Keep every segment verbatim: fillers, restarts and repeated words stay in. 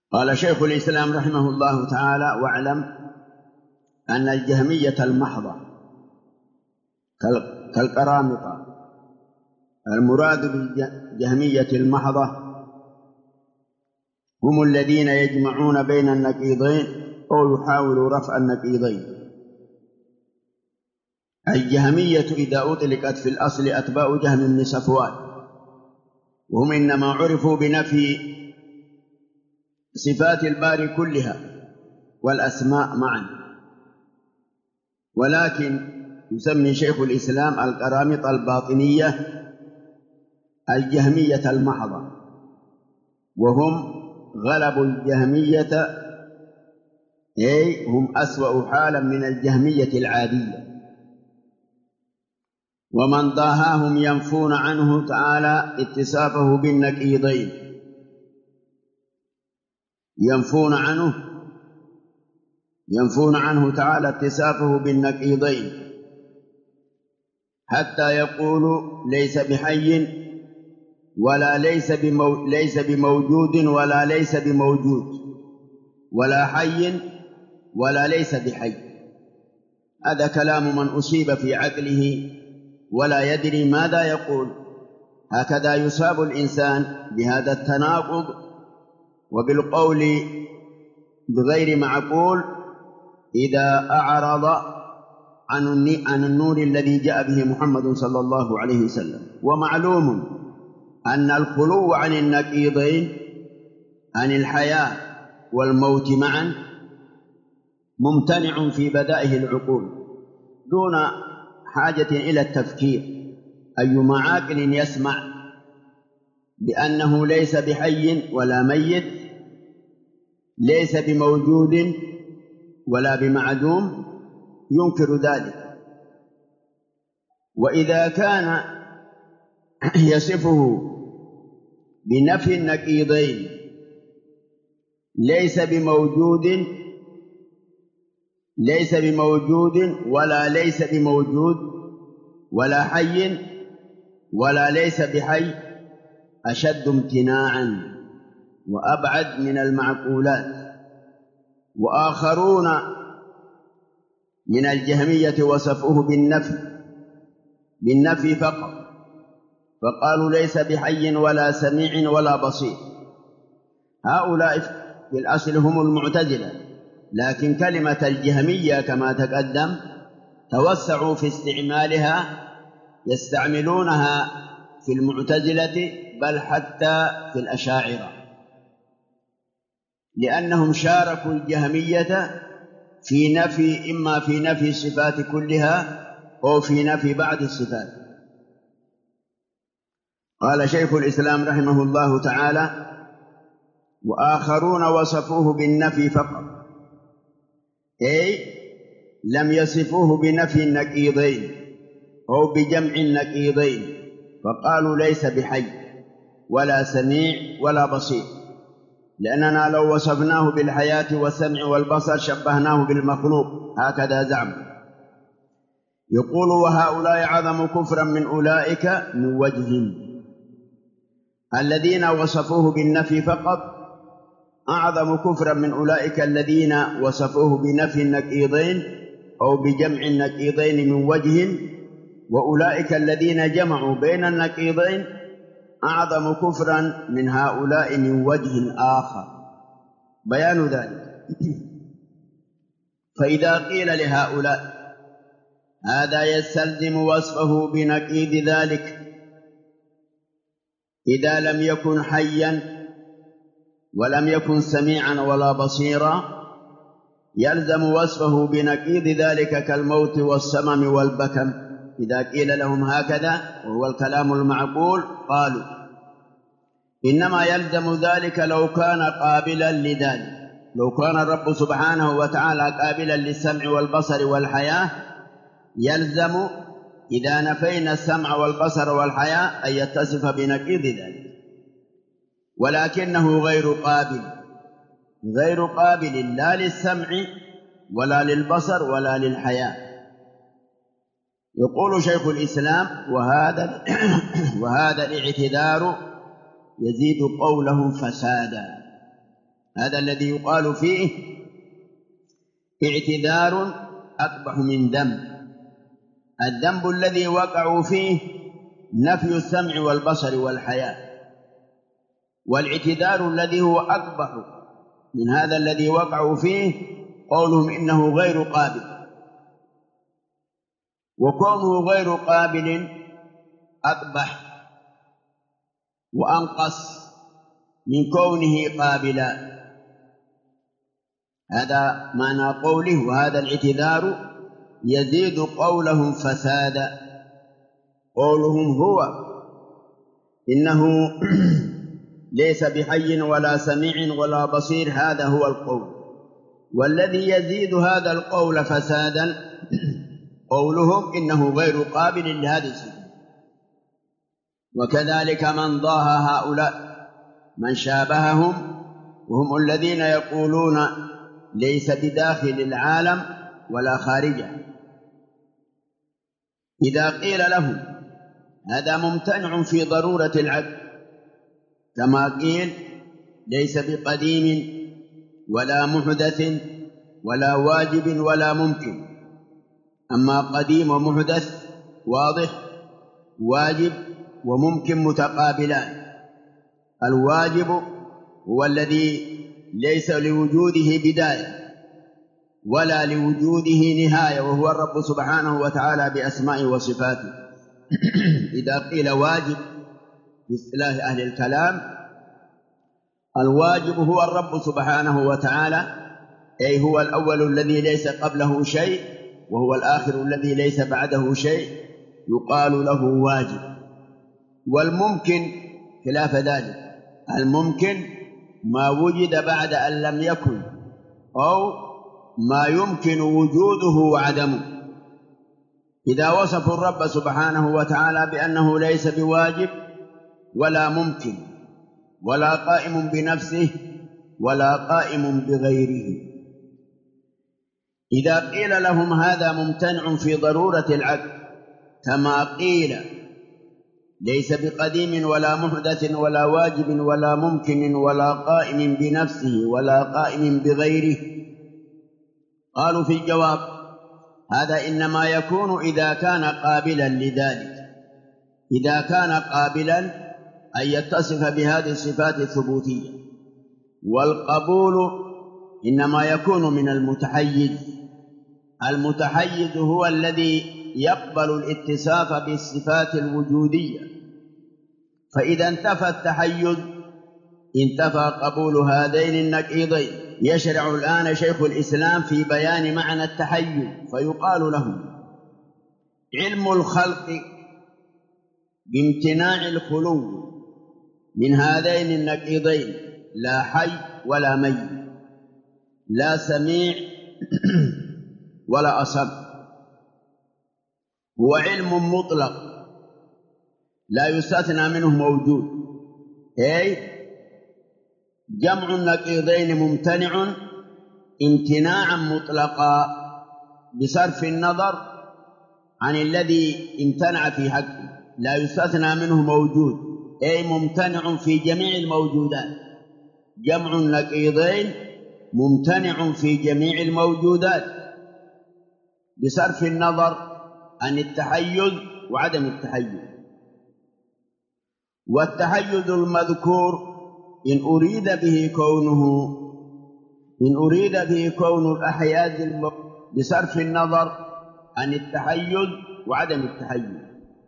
قال شيخ الإسلام رحمه الله تعالى: واعلم أن الجهمية المحضة كالقرامطة. المراد بالجهمية المحضة هم الذين يجمعون بين النقيضين أو يحاولوا رفع النقيضين. الجهمية إذا أطلقت في الأصل أتباع جهم بن صفوان، وهم إنما عرفوا بنفي صفات الباري كلها والأسماء معا، ولكن يسمي شيخ الإسلام القرامطة الباطنية الجهمية المحضة، وهم غلبوا الجهمية، أي هم أسوأ حالا من الجهمية العادية. ومن ضاهاهم ينفون عنه تعالى اتصافه بالنقيضين، ينفون عنه ينفون عنه تعالى اتصافه بالنقيضين، حتى يقول ليس بحي ولا ليس بمو ليس بموجود ولا ليس بموجود، ولا حي ولا ليس بحي. هذا كلام من أصيب في عقله ولا يدري ماذا يقول. هكذا يصاب الإنسان بهذا التناقض وبالقول بغير معقول إذا أعرض عن النور الذي جاء به محمد صلى الله عليه وسلم. ومعلوم أن الخلو عن النقيضين، عن الحياة والموت معا، ممتنع في بدائه العقول دون حاجة إلى التفكير. أيما عاقل يسمع بأنه ليس بحي ولا ميت، ليس بموجود ولا بمعدوم، ينكر ذلك. وإذا كان يصفه بنفي النقيضين، ليس بموجود ليس بموجود ولا ليس بموجود ولا حي ولا ليس بحي، أشد امتناعا وأبعد من المعقولات. وآخرون من الجهمية وصفوه بالنفي بالنفي فقط، فقالوا ليس بحي ولا سميع ولا بصير. هؤلاء في الأصل هم المعتزلة، لكن كلمة الجهمية كما تقدم توسعوا في استعمالها، يستعملونها في المعتزلة بل حتى في الأشاعرة، لأنهم شاركوا الجهمية في نفي، إما في نفي الصفات كلها أو في نفي بعض الصفات. قال شيخ الإسلام رحمه الله تعالى: وآخرون وصفوه بالنفي فقط، أي لم يصفوه بنفي النقيضين أو بجمع النقيضين، فقالوا ليس بحي ولا سميع ولا بصير، لأننا لو وصفناه بالحياة والسمع والبصر شبهناه بالمخلوق، هكذا زعم. يقول: وهؤلاء عظم كفرا من أولئك من وجه. الذين وصفوه بالنفي فقط أعظم كفرا من أولئك الذين وصفوه بنفي النقيضين أو بجمع النقيضين من وجه، وأولئك الذين جمعوا بين النقيضين أعظم كفرا من هؤلاء من وجه آخر. بيان ذلك: فإذا قيل لهؤلاء هذا يستلزم وصفه بنقيض ذلك إذا لم يكن حيا ولم يكن سميعا ولا بصيرا، يلزم وصفه بنقيض ذلك كالموت والسمم والبكم. إذا قيل لهم هكذا وهو الكلام المعقول، قالوا إنما يلزم ذلك لو كان قابلا لذلك. لو كان الرب سبحانه وتعالى قابلا للسمع والبصر والحياة، يلزم إذا نفينا السمع والبصر والحياة أن يتصف بنقيض ذلك، ولكنه غير قابل غير قابل لا للسمع ولا للبصر ولا للحياة. يقول شيخ الإسلام: وهذا وهذا الاعتذار يزيد قولهم فسادا. هذا الذي يقال فيه اعتذار أقبح من ذنب. الذنب الذي وقعوا فيه نفي السمع والبصر والحياة، والاعتذار الذي هو أقبح من هذا الذي وقعوا فيه قولهم إنه غير قابل، وكونه غير قابل أقبح وأنقص من كونه قابلا. هذا معنى قوله وهذا الاعتذار يزيد قولهم فسادا. قولهم هو إنه ليس بحي ولا سميع ولا بصير، هذا هو القول، والذي يزيد هذا القول فسادا قولهم إنه غير قابل لهذه الصفة. وكذلك من ضاهى هؤلاء من شابههم وهم الذين يقولون ليس بداخل العالم ولا خارجه، إذا قيل لهم هذا ممتنع في ضرورة العقل، كما قيل ليس بقديم ولا محدث ولا واجب ولا ممكن. أما قديم ومحدث واضح، واجب وممكن متقابلان. الواجب هو الذي ليس لوجوده بداية ولا لوجوده نهاية، وهو الرب سبحانه وتعالى بأسمائه وصفاته. إذا قيل واجب باصطلاح أهل الكلام، الواجب هو الرب سبحانه وتعالى، أي هو الأول الذي ليس قبله شيء وهو الآخر الذي ليس بعده شيء، يقال له واجب. والممكن خلاف ذلك، الممكن ما وجد بعد أن لم يكن، أو ما يمكن وجوده وعدمه. إذا وصفوا الرب سبحانه وتعالى بأنه ليس بواجب ولا ممكن ولا قائم بنفسه ولا قائم بغيره، إذا قيل لهم هذا ممتنع في ضرورة العقل، كما قيل ليس بقديم ولا محدث ولا واجب ولا ممكن ولا قائم بنفسه ولا قائم بغيره، قالوا في الجواب هذا إنما يكون إذا كان قابلا لذلك. إذا كان قابلا أن يتصف بهذه الصفات الثبوتية، والقبول إنما يكون من المتحيز. المتحيز هو الذي يقبل الاتصاف بالصفات الوجودية، فإذا انتفى التحيز انتفى قبول هذين النقيضين. يشرع الآن شيخ الإسلام في بيان معنى التحيز، فيقال له علم الخلق بامتناع الخلو من هذين النقيضين، لا حي ولا ميت، لا سميع ولا أصم، هو علم مطلق لا يستثنى منه موجود، أي جمع النقيضين ممتنع امتناعا مطلقا بصرف النظر عن الذي امتنع في حقه، لا يستثنى منه موجود، أي ممتنع في جميع الموجودات. جمع النقيضين ممتنع في جميع الموجودات بصرف النظر عن التحيز وعدم التحيز. والتحيز المذكور إن أريد به كونه إن أريد به كون الأحياز بصرف النظر عن التحيز وعدم التحيز.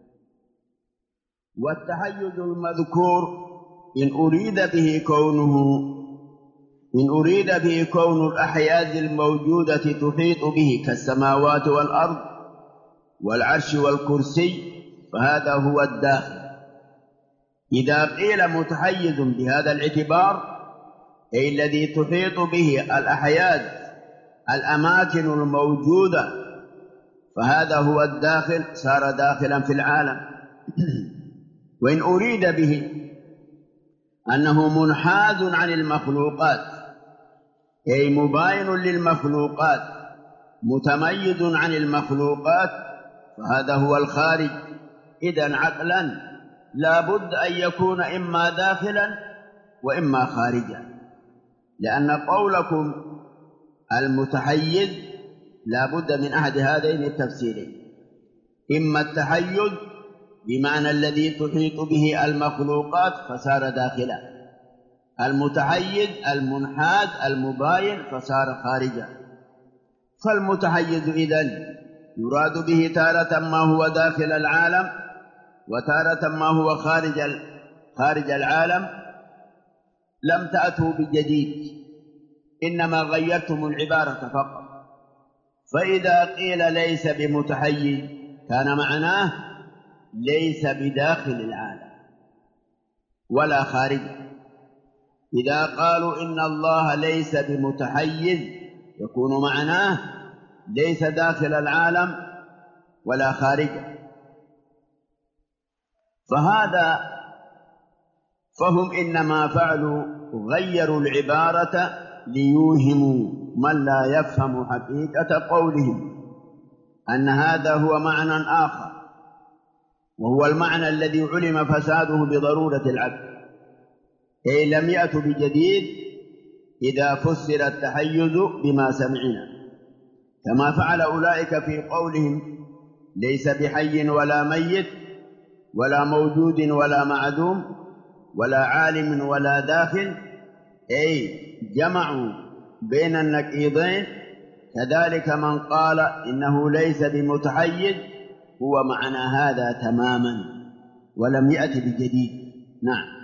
والتحيز المذكور إن أريد به كونه إن أريد به كون الأحياز الموجودة تحيط به كالسماوات والأرض والعرش والكرسي، فهذا هو الداخل. إذا قيل متحيز بهذا الاعتبار، أي الذي تحيط به الأحياز الأماكن الموجودة، فهذا هو الداخل، صار داخلا في العالم. وإن أريد به أنه منحاز عن المخلوقات، أي مباين للمخلوقات متميز عن المخلوقات، فهذا هو الخارج. إذن عقلا لا بد أن يكون إما داخلا وإما خارجا، لأن قولكم المتحيز لا بد من أحد هذين التفسيرين: إما التحيز بمعنى الذي تحيط به المخلوقات فصار داخلا، المتحيز المنحاز المباين فصار خارجا. فالمتحيز إذن يراد به تارة ما هو داخل العالم وتارة ما هو خارج خارج العالم. لم تأتوا بجديد، إنما غيرتم العبارة فقط. فإذا قيل ليس بمتحيز كان معناه ليس بداخل العالم ولا خارجه. إذا قالوا إن الله ليس بمتحيز يكون معناه ليس داخل العالم ولا خارجه. فهذا فهم إنما فعلوا غيروا العبارة ليوهموا من لا يفهم حقيقة قولهم أن هذا هو معنى آخر، وهو المعنى الذي علم فساده بضرورة العبد. أي لم يأتوا بجديد إذا فسر التحيز بما سمعنا، كما فعل أولئك في قولهم ليس بحي ولا ميت ولا موجود ولا معدوم ولا عالم ولا داخل، أي جمعوا بين النقيضين. كذلك من قال إنه ليس بمتحيز هو معنى هذا تماما ولم يأت بجديد. نعم.